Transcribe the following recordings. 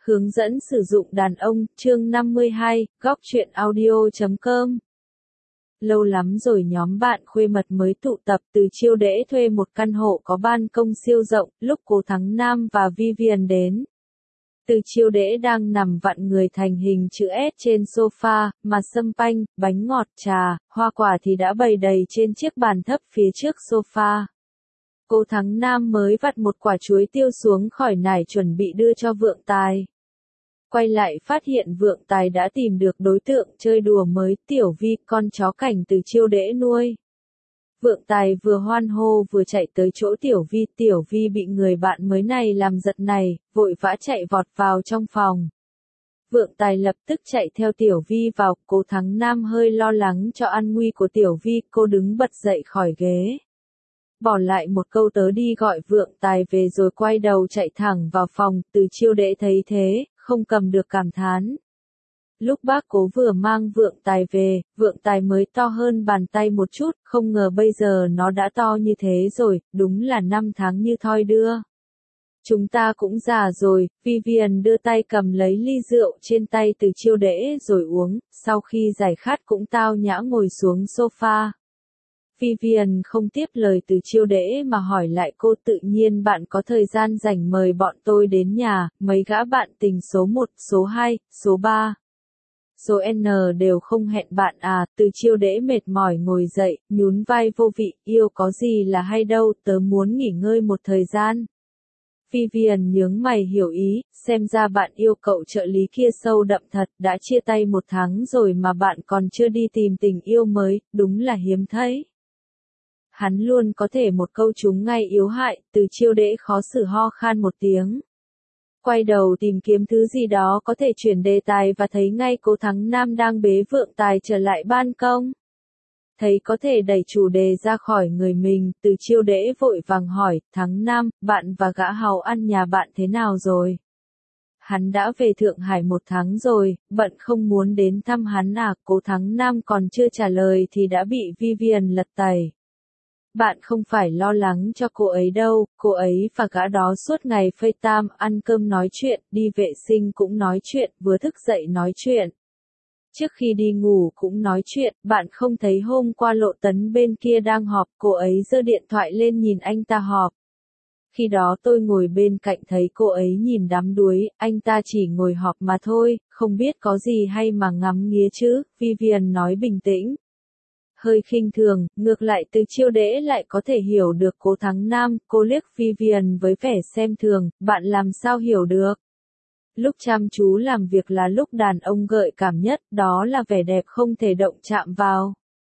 Hướng dẫn sử dụng đàn ông, chương 52, góc truyện audio.com. Lâu lắm rồi nhóm bạn khuê mật mới tụ tập. Từ Chiêu Đễ thuê một căn hộ có ban công siêu rộng, lúc Cố Thắng Nam và Vivian đến. Từ Chiêu Đễ đang nằm vặn người thành hình chữ S trên sofa, mà sâm panh, bánh ngọt, trà, hoa quả thì đã bày đầy trên chiếc bàn thấp phía trước sofa. Cố Thắng Nam mới vặt một quả chuối tiêu xuống khỏi nải chuẩn bị đưa cho Vượng Tài. Quay lại phát hiện Vượng Tài đã tìm được đối tượng chơi đùa mới, Tiểu Vi, con chó cảnh Từ Chiêu Đễ nuôi. Vượng Tài vừa hoan hô vừa chạy tới chỗ Tiểu Vi bị người bạn mới này làm giật này, vội vã chạy vọt vào trong phòng. Vượng Tài lập tức chạy theo Tiểu Vi vào, Cố Thắng Nam hơi lo lắng cho an nguy của Tiểu Vi, cô đứng bật dậy khỏi ghế. Bỏ lại một câu tớ đi gọi Vượng Tài về rồi quay đầu chạy thẳng vào phòng. Từ Chiêu Đễ thấy thế, không cầm được cảm thán. Lúc bác Cố vừa mang Vượng Tài về, Vượng Tài mới to hơn bàn tay một chút, không ngờ bây giờ nó đã to như thế rồi, đúng là 5 tháng như thoi đưa. Chúng ta cũng già rồi. Vivian đưa tay cầm lấy ly rượu trên tay Từ Chiêu Đễ rồi uống, sau khi giải khát cũng tao nhã ngồi xuống sofa. Vivian không tiếp lời Từ Chiêu Đễ mà hỏi lại cô, tự nhiên bạn có thời gian rảnh mời bọn tôi đến nhà, mấy gã bạn tình số 1, số 2, số 3. Số N đều không hẹn bạn à? Từ Chiêu Đễ mệt mỏi ngồi dậy, nhún vai vô vị, yêu có gì là hay đâu, tớ muốn nghỉ ngơi một thời gian. Vivian nhướng mày hiểu ý, xem ra bạn yêu cậu trợ lý kia sâu đậm thật, đã chia tay 1 tháng rồi mà bạn còn chưa đi tìm tình yêu mới, đúng là hiếm thấy. Hắn luôn có thể một câu trúng ngay yếu hại. Từ Chiêu Đễ khó xử ho khan một tiếng. Quay đầu tìm kiếm thứ gì đó có thể chuyển đề tài và thấy ngay Cố Thắng Nam đang bế Vượng Tài trở lại ban công. Thấy có thể đẩy chủ đề ra khỏi người mình, Từ Chiêu Đễ vội vàng hỏi, Thắng Nam, bạn và gã hàu ăn nhà bạn thế nào rồi? Hắn đã về Thượng Hải 1 tháng rồi, bận không muốn đến thăm hắn à? Cố Thắng Nam còn chưa trả lời thì đã bị Vivian lật tẩy. Bạn không phải lo lắng cho cô ấy đâu, cô ấy và gã đó suốt ngày FaceTime, ăn cơm nói chuyện, đi vệ sinh cũng nói chuyện, vừa thức dậy nói chuyện. Trước khi đi ngủ cũng nói chuyện, bạn không thấy hôm qua Lộ Tấn bên kia đang họp, cô ấy giơ điện thoại lên nhìn anh ta họp. Khi đó tôi ngồi bên cạnh thấy cô ấy nhìn đắm đuối, anh ta chỉ ngồi họp mà thôi, không biết có gì hay mà ngắm nghía chứ, Vivian nói bình tĩnh. Hơi khinh thường, ngược lại Từ Chiêu Đễ lại có thể hiểu được Cố Thắng Nam, cô liếc Vivian với vẻ xem thường, bạn làm sao hiểu được. Lúc chăm chú làm việc là lúc đàn ông gợi cảm nhất, đó là vẻ đẹp không thể động chạm vào.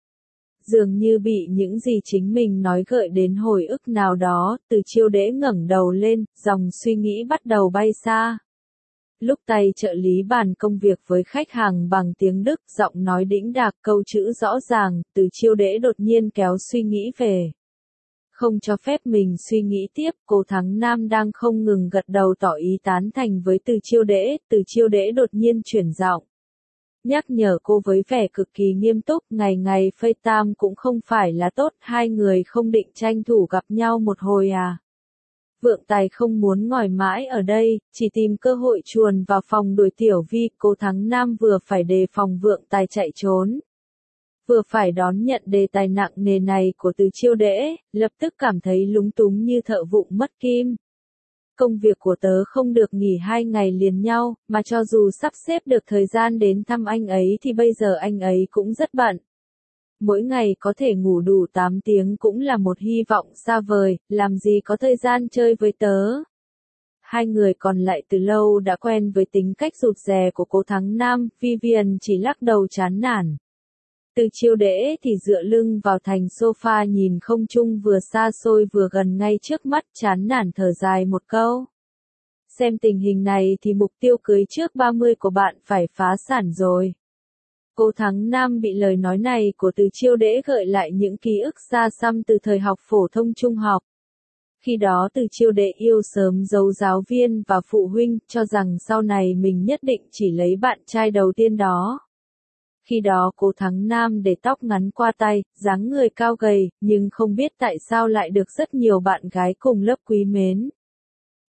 Dường như bị những gì chính mình nói gợi đến hồi ức nào đó, Từ Chiêu Đễ ngẩng đầu lên, dòng suy nghĩ bắt đầu bay xa. Lúc tay trợ lý bàn công việc với khách hàng bằng tiếng Đức, giọng nói đĩnh đạc, câu chữ rõ ràng, Từ Chiêu Đễ đột nhiên kéo suy nghĩ về. Không cho phép mình suy nghĩ tiếp, Cố Thắng Nam đang không ngừng gật đầu tỏ ý tán thành với Từ Chiêu Đễ. Từ Chiêu Đễ đột nhiên chuyển giọng. Nhắc nhở cô với vẻ cực kỳ nghiêm túc, ngày ngày FaceTime cũng không phải là tốt, hai người không định tranh thủ gặp nhau một hồi à? Vượng Tài không muốn ngồi mãi ở đây, chỉ tìm cơ hội chuồn vào phòng đuổi Tiểu Vi. Cố Thắng Nam vừa phải đề phòng Vượng Tài chạy trốn, vừa phải đón nhận đề tài nặng nề này của Từ Chiêu Đễ, lập tức cảm thấy lúng túng như thợ vụng mất kim. Công việc của tớ không được nghỉ 2 ngày liền nhau, mà cho dù sắp xếp được thời gian đến thăm anh ấy thì bây giờ anh ấy cũng rất bận. Mỗi ngày có thể ngủ đủ 8 tiếng cũng là một hy vọng xa vời, làm gì có thời gian chơi với tớ. Hai người còn lại từ lâu đã quen với tính cách rụt rè của Cố Thắng Nam, Vivian chỉ lắc đầu chán nản. Từ Chiêu Đễ thì dựa lưng vào thành sofa nhìn không trung vừa xa xôi vừa gần ngay trước mắt, chán nản thở dài một câu. Xem tình hình này thì mục tiêu cưới trước 30 của bạn phải phá sản rồi. Cố Thắng Nam bị lời nói này của Từ Chiêu Đễ gợi lại những ký ức xa xăm từ thời học phổ thông trung học. Khi đó Từ Chiêu Đễ yêu sớm giấu giáo viên và phụ huynh, cho rằng sau này mình nhất định chỉ lấy bạn trai đầu tiên đó. Khi đó Cố Thắng Nam để tóc ngắn qua tay, dáng người cao gầy, nhưng không biết tại sao lại được rất nhiều bạn gái cùng lớp quý mến.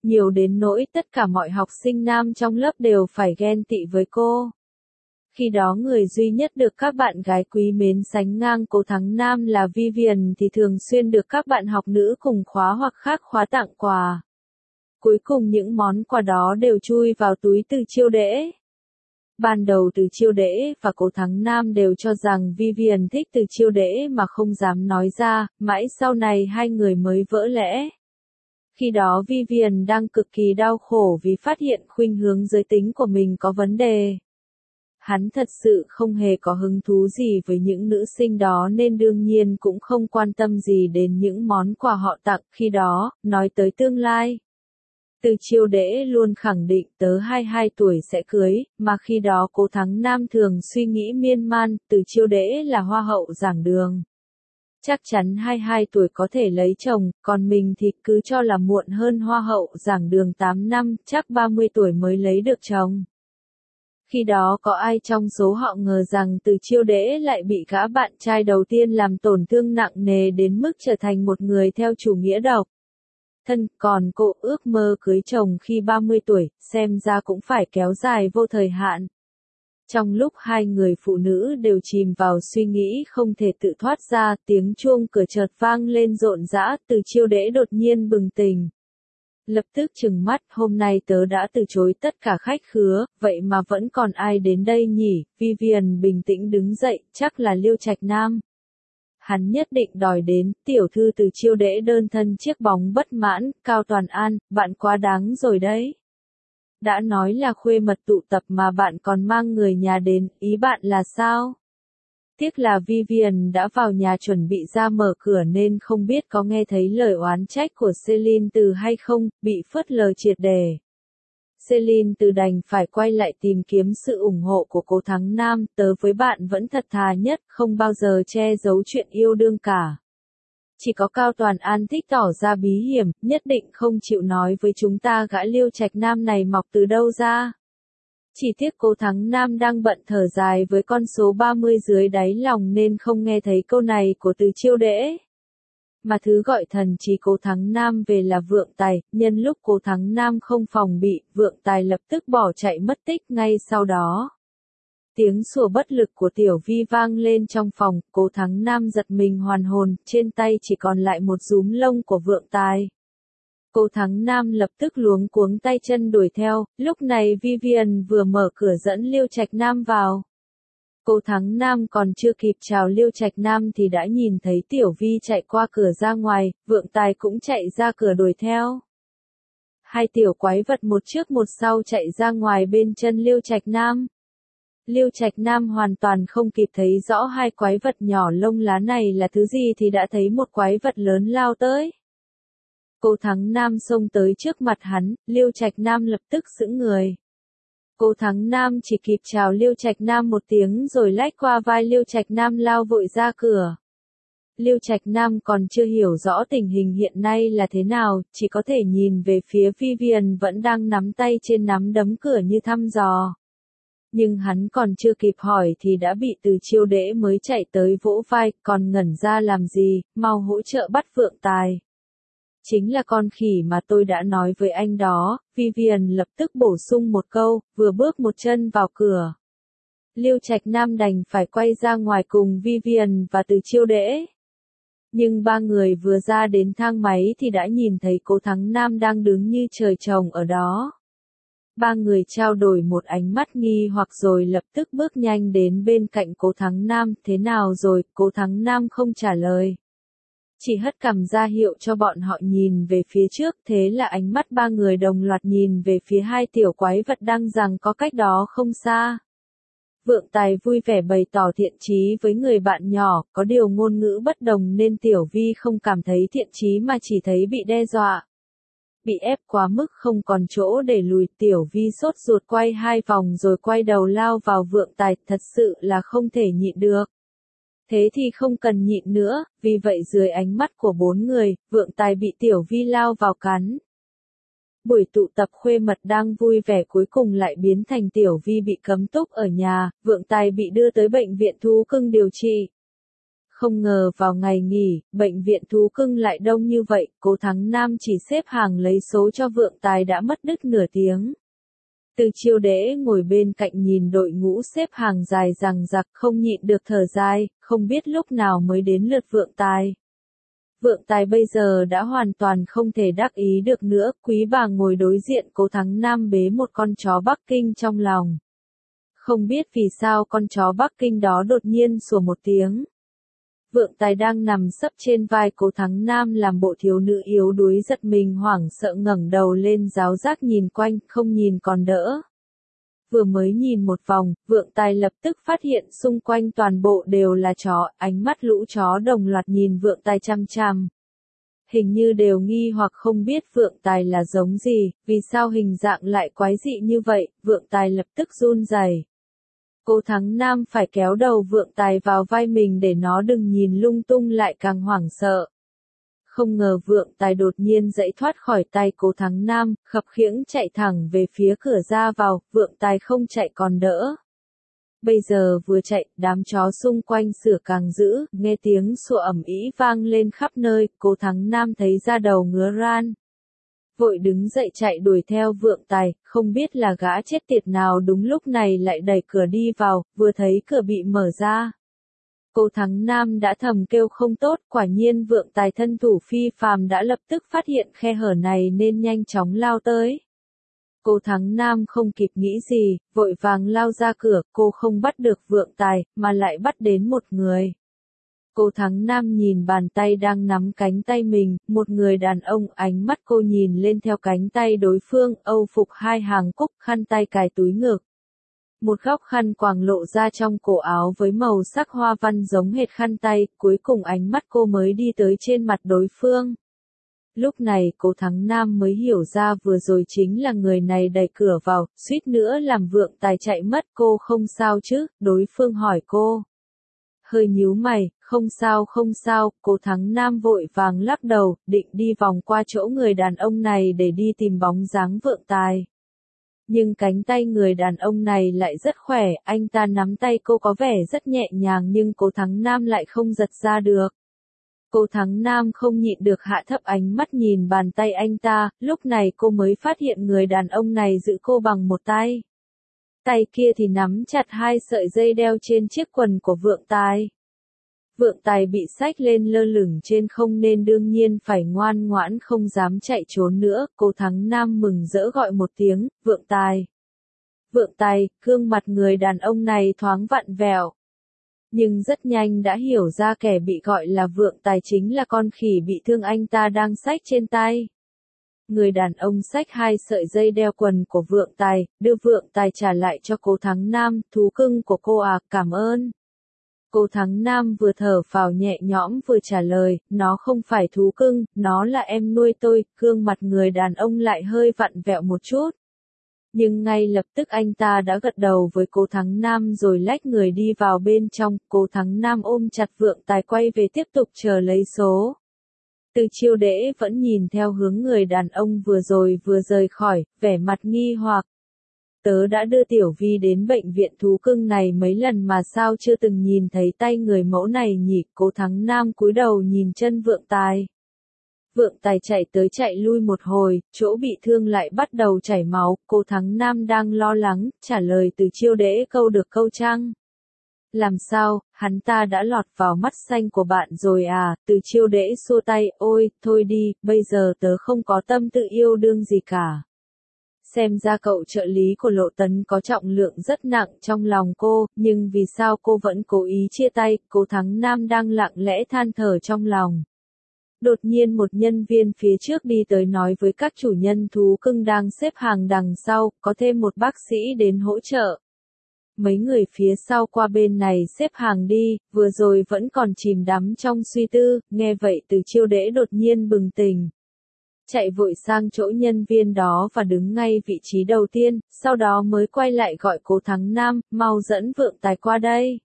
nhiều đến nỗi tất cả mọi học sinh nam trong lớp đều phải ghen tị với cô. Khi đó người duy nhất được các bạn gái quý mến sánh ngang Cố Thắng Nam là Vivian thì thường xuyên được các bạn học nữ cùng khóa hoặc khác khóa tặng quà. Cuối cùng những món quà đó đều chui vào túi Từ Chiêu Đễ. Ban đầu Từ Chiêu Đễ và Cố Thắng Nam đều cho rằng Vivian thích Từ Chiêu Đễ mà không dám nói ra, mãi sau này hai người mới vỡ lẽ. Khi đó Vivian đang cực kỳ đau khổ vì phát hiện khuynh hướng giới tính của mình có vấn đề. Hắn thật sự không hề có hứng thú gì với những nữ sinh đó nên đương nhiên cũng không quan tâm gì đến những món quà họ tặng. Khi đó, nói tới tương lai, Từ Chiêu Đễ luôn khẳng định tớ 22 tuổi sẽ cưới, mà khi đó Cố Thắng Nam thường suy nghĩ miên man, Từ Chiêu Đễ là hoa hậu giảng đường. Chắc chắn 22 tuổi có thể lấy chồng, còn mình thì cứ cho là muộn hơn hoa hậu giảng đường 8 năm, chắc 30 tuổi mới lấy được chồng. Khi đó có ai trong số họ ngờ rằng Từ Chiêu Đễ lại bị gã bạn trai đầu tiên làm tổn thương nặng nề đến mức trở thành một người theo chủ nghĩa độc thân, còn cô ước mơ cưới chồng khi 30 tuổi, xem ra cũng phải kéo dài vô thời hạn. Trong lúc hai người phụ nữ đều chìm vào suy nghĩ không thể tự thoát ra, tiếng chuông cửa chợt vang lên rộn rã, Từ Chiêu Đễ đột nhiên bừng tỉnh. Lập tức trừng mắt, hôm nay tớ đã từ chối tất cả khách khứa, vậy mà vẫn còn ai đến đây nhỉ? Vivian bình tĩnh đứng dậy, chắc là Liêu Trạch Nam. Hắn nhất định đòi đến, tiểu thư Từ Chiêu Đễ đơn thân chiếc bóng bất mãn, Cao Toàn An, bạn quá đáng rồi đấy. Đã nói là khuê mật tụ tập mà bạn còn mang người nhà đến, ý bạn là sao? Tiếc là Vivian đã vào nhà chuẩn bị ra mở cửa nên không biết có nghe thấy lời oán trách của Celine Từ hay không, bị phớt lờ triệt để. Celine Từ đành phải quay lại tìm kiếm sự ủng hộ của Cố Thắng Nam, tớ với bạn vẫn thật thà nhất, không bao giờ che giấu chuyện yêu đương cả. Chỉ có Cao Toàn An thích tỏ ra bí hiểm, nhất định không chịu nói với chúng ta gã Liêu Trạch Nam này mọc từ đâu ra. Chỉ tiếc Cố Thắng Nam đang bận thở dài với con số 30 dưới đáy lòng nên không nghe thấy câu này của Từ Chiêu Đễ. Mà thứ gọi thần trí Cố Thắng Nam về là Vượng Tài, nhân lúc Cố Thắng Nam không phòng bị, Vượng Tài lập tức bỏ chạy mất tích ngay sau đó. Tiếng sủa bất lực của Tiểu Vi vang lên trong phòng, Cố Thắng Nam giật mình hoàn hồn, trên tay chỉ còn lại một rúm lông của Vượng Tài. Cố Thắng Nam lập tức luống cuống tay chân đuổi theo, lúc này Vivian vừa mở cửa dẫn Liêu Trạch Nam vào. Cố Thắng Nam còn chưa kịp chào Liêu Trạch Nam thì đã nhìn thấy Tiểu Vi chạy qua cửa ra ngoài, Vượng Tài cũng chạy ra cửa đuổi theo. Hai tiểu quái vật một trước một sau chạy ra ngoài bên chân Liêu Trạch Nam. Liêu Trạch Nam hoàn toàn không kịp thấy rõ hai quái vật nhỏ lông lá này là thứ gì thì đã thấy một quái vật lớn lao tới. Cố Thắng Nam xông tới trước mặt hắn, Liêu Trạch Nam lập tức sững người. Cố Thắng Nam chỉ kịp chào Liêu Trạch Nam một tiếng rồi lách qua vai Liêu Trạch Nam lao vội ra cửa. Liêu Trạch Nam còn chưa hiểu rõ tình hình hiện nay là thế nào, chỉ có thể nhìn về phía Vivian vẫn đang nắm tay trên nắm đấm cửa như thăm dò. Nhưng hắn còn chưa kịp hỏi thì đã bị Từ Chiêu Đễ mới chạy tới vỗ vai, còn ngẩn ra làm gì, mau hỗ trợ bắt Vượng Tài. Chính là con khỉ mà tôi đã nói với anh đó, Vivian lập tức bổ sung một câu, vừa bước một chân vào cửa. Liêu Trạch Nam đành phải quay ra ngoài cùng Vivian và Từ Chiêu Đễ. Nhưng ba người vừa ra đến thang máy thì đã nhìn thấy Cố Thắng Nam đang đứng như trời trồng ở đó. Ba người trao đổi một ánh mắt nghi hoặc rồi lập tức bước nhanh đến bên cạnh Cố Thắng Nam, thế nào rồi, Cố Thắng Nam không trả lời. Chỉ hất cằm ra hiệu cho bọn họ nhìn về phía trước, thế là ánh mắt ba người đồng loạt nhìn về phía hai tiểu quái vật đang giằng có cách đó không xa. Vượng Tài vui vẻ bày tỏ thiện chí với người bạn nhỏ, có điều ngôn ngữ bất đồng nên Tiểu Vi không cảm thấy thiện chí mà chỉ thấy bị đe dọa. Bị ép quá mức không còn chỗ để lùi, Tiểu Vi sốt ruột quay hai vòng rồi quay đầu lao vào Vượng Tài, thật sự là không thể nhịn được. Thế thì không cần nhịn nữa, vì vậy dưới ánh mắt của bốn người, Vượng Tài bị Tiểu Vi lao vào cắn. Buổi tụ tập khuê mật đang vui vẻ cuối cùng lại biến thành Tiểu Vi bị cấm túc ở nhà, Vượng Tài bị đưa tới bệnh viện thú cưng điều trị. Không ngờ vào ngày nghỉ, bệnh viện thú cưng lại đông như vậy, Cố Thắng Nam chỉ xếp hàng lấy số cho Vượng Tài đã mất đứt nửa tiếng. Từ Chiêu Đễ ngồi bên cạnh nhìn đội ngũ xếp hàng dài dằng dặc không nhịn được thở dài, không biết lúc nào mới đến lượt Vượng Tài. Vượng Tài bây giờ đã hoàn toàn không thể đắc ý được nữa, Quý bà ngồi đối diện Cố Thắng Nam bế một con chó Bắc Kinh trong lòng. Không biết vì sao con chó Bắc Kinh đó đột nhiên sủa một tiếng. Vượng Tài đang nằm sấp trên vai Cố Thắng Nam làm bộ thiếu nữ yếu đuối giật mình hoảng sợ ngẩng đầu lên giáo giác nhìn quanh, không nhìn còn đỡ. Vừa mới nhìn một vòng, Vượng Tài lập tức phát hiện xung quanh toàn bộ đều là chó, ánh mắt lũ chó đồng loạt nhìn Vượng Tài chăm chăm. Hình như đều nghi hoặc không biết Vượng Tài là giống gì, vì sao hình dạng lại quái dị như vậy, Vượng Tài lập tức run rẩy. Cố Thắng Nam phải kéo đầu Vượng Tài vào vai mình để nó đừng nhìn lung tung lại càng hoảng sợ. Không ngờ Vượng Tài đột nhiên giãy thoát khỏi tay Cố Thắng Nam, khập khiễng chạy thẳng về phía cửa ra vào, Vượng Tài không chạy còn đỡ. Bây giờ vừa chạy, đám chó xung quanh sửa càng dữ, nghe tiếng sủa ầm ĩ vang lên khắp nơi, Cố Thắng Nam thấy da đầu ngứa ran. Vội đứng dậy chạy đuổi theo Vượng Tài, không biết là gã chết tiệt nào đúng lúc này lại đẩy cửa đi vào, vừa thấy cửa bị mở ra. Cố Thắng Nam đã thầm kêu không tốt, quả nhiên Vượng Tài thân thủ phi phàm đã lập tức phát hiện khe hở này nên nhanh chóng lao tới. Cố Thắng Nam không kịp nghĩ gì, vội vàng lao ra cửa, cô không bắt được Vượng Tài, mà lại bắt đến một người. Cố Thắng Nam nhìn bàn tay đang nắm cánh tay mình, một người đàn ông, ánh mắt cô nhìn lên theo cánh tay đối phương, âu phục hai hàng cúc, khăn tay cài túi ngực. Một góc khăn quàng lộ ra trong cổ áo với màu sắc hoa văn giống hệt khăn tay, cuối cùng ánh mắt cô mới đi tới trên mặt đối phương. Lúc này Cố Thắng Nam mới hiểu ra vừa rồi chính là người này đẩy cửa vào, suýt nữa làm Vượng Tài chạy mất. Cô không sao chứ, đối phương hỏi cô. Hơi nhíu mày, không sao, Cố Thắng Nam vội vàng lắc đầu, định đi vòng qua chỗ người đàn ông này để đi tìm bóng dáng Vượng Tài. Nhưng cánh tay người đàn ông này lại rất khỏe, anh ta nắm tay cô có vẻ rất nhẹ nhàng nhưng Cố Thắng Nam lại không giật ra được. Cố Thắng Nam không nhịn được hạ thấp ánh mắt nhìn bàn tay anh ta, lúc này cô mới phát hiện người đàn ông này giữ cô bằng một tay. Tay kia thì nắm chặt hai sợi dây đeo trên chiếc quần của Vượng Tài. Vượng Tài bị xách lên lơ lửng trên không nên đương nhiên phải ngoan ngoãn không dám chạy trốn nữa, Cố Thắng Nam mừng rỡ gọi một tiếng, Vượng Tài. Vượng Tài, gương mặt người đàn ông này thoáng vặn vẹo. Nhưng rất nhanh đã hiểu ra kẻ bị gọi là Vượng Tài chính là con khỉ bị thương anh ta đang xách trên tay. Người đàn ông xách hai sợi dây đeo quần của Vượng Tài, đưa Vượng Tài trả lại cho Cố Thắng Nam, thú cưng của cô à, cảm ơn. Cố Thắng Nam vừa thở phào nhẹ nhõm vừa trả lời, nó không phải thú cưng, nó là em nuôi tôi, gương mặt người đàn ông lại hơi vặn vẹo một chút. Nhưng ngay lập tức anh ta đã gật đầu với Cố Thắng Nam rồi lách người đi vào bên trong, Cố Thắng Nam ôm chặt Vượng Tài quay về tiếp tục chờ lấy số. Từ Chiêu Đễ vẫn nhìn theo hướng người đàn ông vừa rồi vừa rời khỏi, vẻ mặt nghi hoặc. Tớ đã đưa Tiểu Vi đến bệnh viện thú cưng này mấy lần mà sao chưa từng nhìn thấy tay người mẫu này nhỉ, Cố Thắng Nam cúi đầu nhìn chân Vượng Tài. Vượng Tài chạy tới chạy lui một hồi, chỗ bị thương lại bắt đầu chảy máu, Cố Thắng Nam đang lo lắng, trả lời Từ Chiêu Đễ câu được câu trăng. Làm sao, hắn ta đã lọt vào mắt xanh của bạn rồi à, Từ Chiêu Đễ xua tay, ôi, thôi đi, bây giờ tớ không có tâm tự yêu đương gì cả. Xem ra cậu trợ lý của Lộ Tấn có trọng lượng rất nặng trong lòng cô, nhưng vì sao cô vẫn cố ý chia tay, Cố Thắng Nam đang lặng lẽ than thở trong lòng. Đột nhiên một nhân viên phía trước đi tới nói với các chủ nhân thú cưng đang xếp hàng đằng sau, có thêm một bác sĩ đến hỗ trợ. Mấy người phía sau qua bên này xếp hàng đi, vừa rồi vẫn còn chìm đắm trong suy tư, nghe vậy Từ Chiêu Đễ đột nhiên bừng tỉnh. Chạy vội sang chỗ nhân viên đó và đứng ngay vị trí đầu tiên, sau đó mới quay lại gọi Cố Thắng Nam, mau dẫn Vượng Tài qua đây.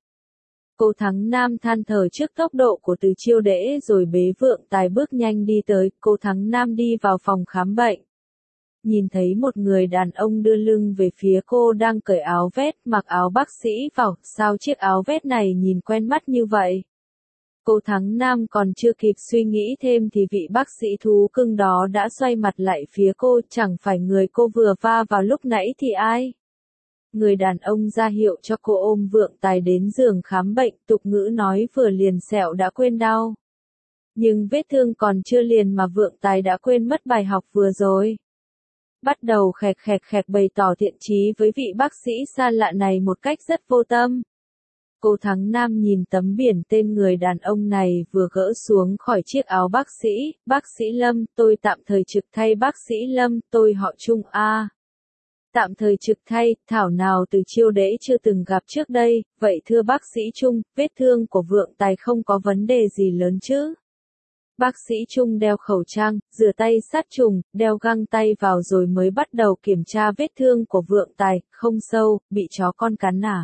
Cố Thắng Nam than thở trước tốc độ của Từ Chiêu Đễ rồi bế Vượng Tài bước nhanh đi tới, Cố Thắng Nam đi vào phòng khám bệnh. Nhìn thấy một người đàn ông đưa lưng về phía cô đang cởi áo vest, mặc áo bác sĩ vào, sao chiếc áo vest này nhìn quen mắt như vậy? Cô Thắng Nam còn chưa kịp suy nghĩ thêm thì vị bác sĩ thú cưng đó đã xoay mặt lại phía cô, chẳng phải người cô vừa va vào lúc nãy thì ai? Người đàn ông ra hiệu cho cô ôm Vượng Tài đến giường khám bệnh, tục ngữ nói vừa liền sẹo đã quên đau. Nhưng vết thương còn chưa liền mà Vượng Tài đã quên mất bài học vừa rồi. Bắt đầu khẹt khẹt khẹt bày tỏ thiện chí với vị bác sĩ xa lạ này một cách rất vô tâm. Cô Thắng Nam nhìn tấm biển tên người đàn ông này vừa gỡ xuống khỏi chiếc áo bác sĩ Lâm, tôi tạm thời trực thay bác sĩ Lâm, tôi họ Trung a. Tạm thời trực thay, thảo nào từ Chiêu Đễ chưa từng gặp trước đây, vậy thưa bác sĩ Trung, vết thương của Vượng Tài không có vấn đề gì lớn chứ? Bác sĩ Trung đeo khẩu trang, rửa tay sát trùng, đeo găng tay vào rồi mới bắt đầu kiểm tra vết thương của Vượng Tài, không sâu, bị chó con cắn à?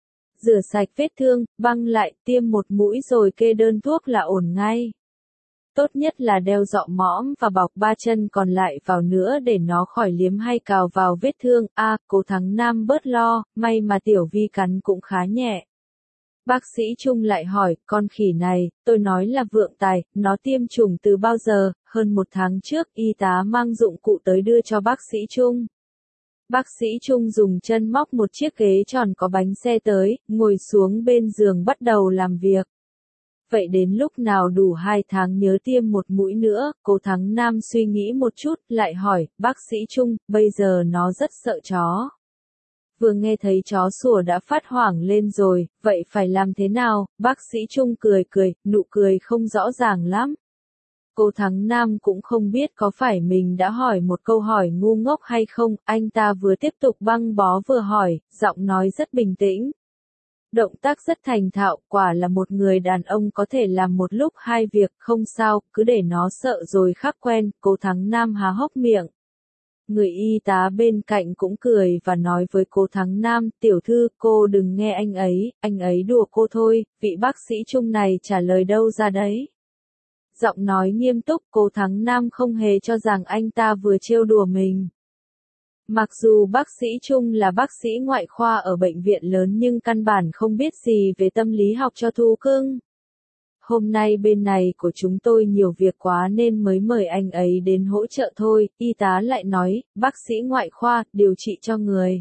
Rửa sạch vết thương, băng lại, tiêm một mũi rồi kê đơn thuốc là ổn ngay. Tốt nhất là đeo dọ mõm và bọc 3 chân còn lại vào nữa để nó khỏi liếm hay cào vào vết thương. Cô Thắng Nam bớt lo, may mà Tiểu Vi cắn cũng khá nhẹ. Bác sĩ Trung lại hỏi, con khỉ này, tôi nói là Vượng Tài, nó tiêm chủng từ bao giờ? Hơn 1 tháng trước, y tá mang dụng cụ tới đưa cho bác sĩ Trung. Bác sĩ Trung dùng chân móc một chiếc ghế tròn có bánh xe tới, ngồi xuống bên giường bắt đầu làm việc. Vậy đến lúc nào đủ 2 tháng nhớ tiêm một mũi nữa? Cô Thắng Nam suy nghĩ một chút, lại hỏi, bác sĩ Trung, bây giờ nó rất sợ chó. Vừa nghe thấy chó sủa đã phát hoảng lên rồi, vậy phải làm thế nào? Bác sĩ Trung cười cười, nụ cười không rõ ràng lắm. Cô Thắng Nam cũng không biết có phải mình đã hỏi một câu hỏi ngu ngốc hay không, anh ta vừa tiếp tục băng bó vừa hỏi, giọng nói rất bình tĩnh. Động tác rất thành thạo, quả là một người đàn ông có thể làm một lúc 2 việc, không sao, cứ để nó sợ rồi khắc quen. Cô Thắng Nam há hốc miệng. Người y tá bên cạnh cũng cười và nói với cô Thắng Nam, tiểu thư, cô đừng nghe anh ấy đùa cô thôi, vị bác sĩ Trung này trả lời đâu ra đấy. Giọng nói nghiêm túc, cô Thắng Nam không hề cho rằng anh ta vừa trêu đùa mình. Mặc dù bác sĩ Trung là bác sĩ ngoại khoa ở bệnh viện lớn nhưng căn bản không biết gì về tâm lý học cho thú cưng. Hôm nay bên này của chúng tôi nhiều việc quá nên mới mời anh ấy đến hỗ trợ thôi, y tá lại nói, bác sĩ ngoại khoa, điều trị cho người.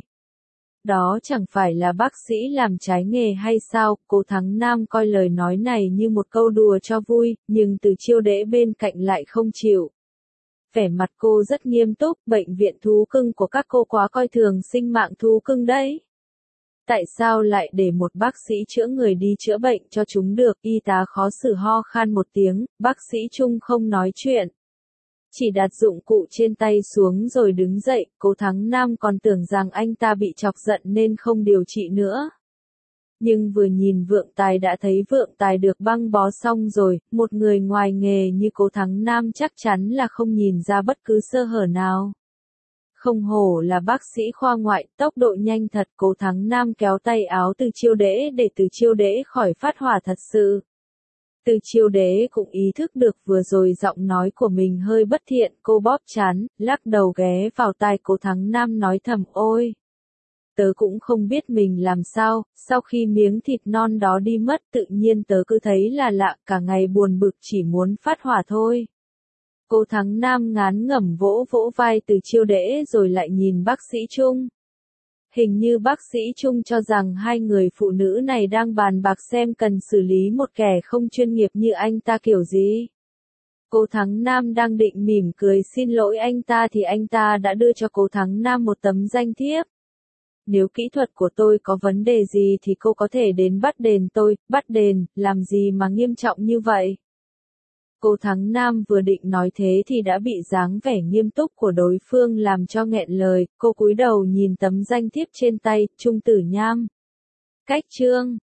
Đó chẳng phải là bác sĩ làm trái nghề hay sao? Cô Thắng Nam coi lời nói này như một câu đùa cho vui, nhưng Từ Chiêu Đễ bên cạnh lại không chịu. Vẻ mặt cô rất nghiêm túc, bệnh viện thú cưng của các cô quá coi thường sinh mạng thú cưng đấy. Tại sao lại để một bác sĩ chữa người đi chữa bệnh cho chúng được? Y tá khó xử ho khan một tiếng, bác sĩ Trung không nói chuyện. Chỉ đặt dụng cụ trên tay xuống rồi đứng dậy, cô Thắng Nam còn tưởng rằng anh ta bị chọc giận nên không điều trị nữa. Nhưng vừa nhìn Vượng Tài đã thấy Vượng Tài được băng bó xong rồi, một người ngoài nghề như cô Thắng Nam chắc chắn là không nhìn ra bất cứ sơ hở nào. Không hổ là bác sĩ khoa ngoại, tốc độ nhanh thật. Cô Thắng Nam kéo tay áo Từ Chiêu Đễ để Từ Chiêu Đễ khỏi phát hỏa thật sự. Từ Chiêu Đễ cũng ý thức được vừa rồi giọng nói của mình hơi bất thiện, cô bóp trán, lắc đầu ghé vào tai cô Thắng Nam nói thầm, ôi. Tớ cũng không biết mình làm sao, sau khi miếng thịt non đó đi mất tự nhiên tớ cứ thấy là lạ, cả ngày buồn bực chỉ muốn phát hỏa thôi. Cô Thắng Nam ngán ngẩm vỗ vỗ vai Từ Chiêu Đễ rồi lại nhìn bác sĩ Trung. Hình như bác sĩ Trung cho rằng hai người phụ nữ này đang bàn bạc xem cần xử lý một kẻ không chuyên nghiệp như anh ta kiểu gì. Cô Thắng Nam đang định mỉm cười xin lỗi anh ta thì anh ta đã đưa cho cô Thắng Nam một tấm danh thiếp. Nếu kỹ thuật của tôi có vấn đề gì thì cô có thể đến bắt đền tôi. Bắt đền, làm gì mà nghiêm trọng như vậy? Cô Thắng Nam vừa định nói thế thì đã bị dáng vẻ nghiêm túc của đối phương làm cho nghẹn lời, cô cúi đầu nhìn tấm danh thiếp trên tay, Trung Tử Nham. Cách chương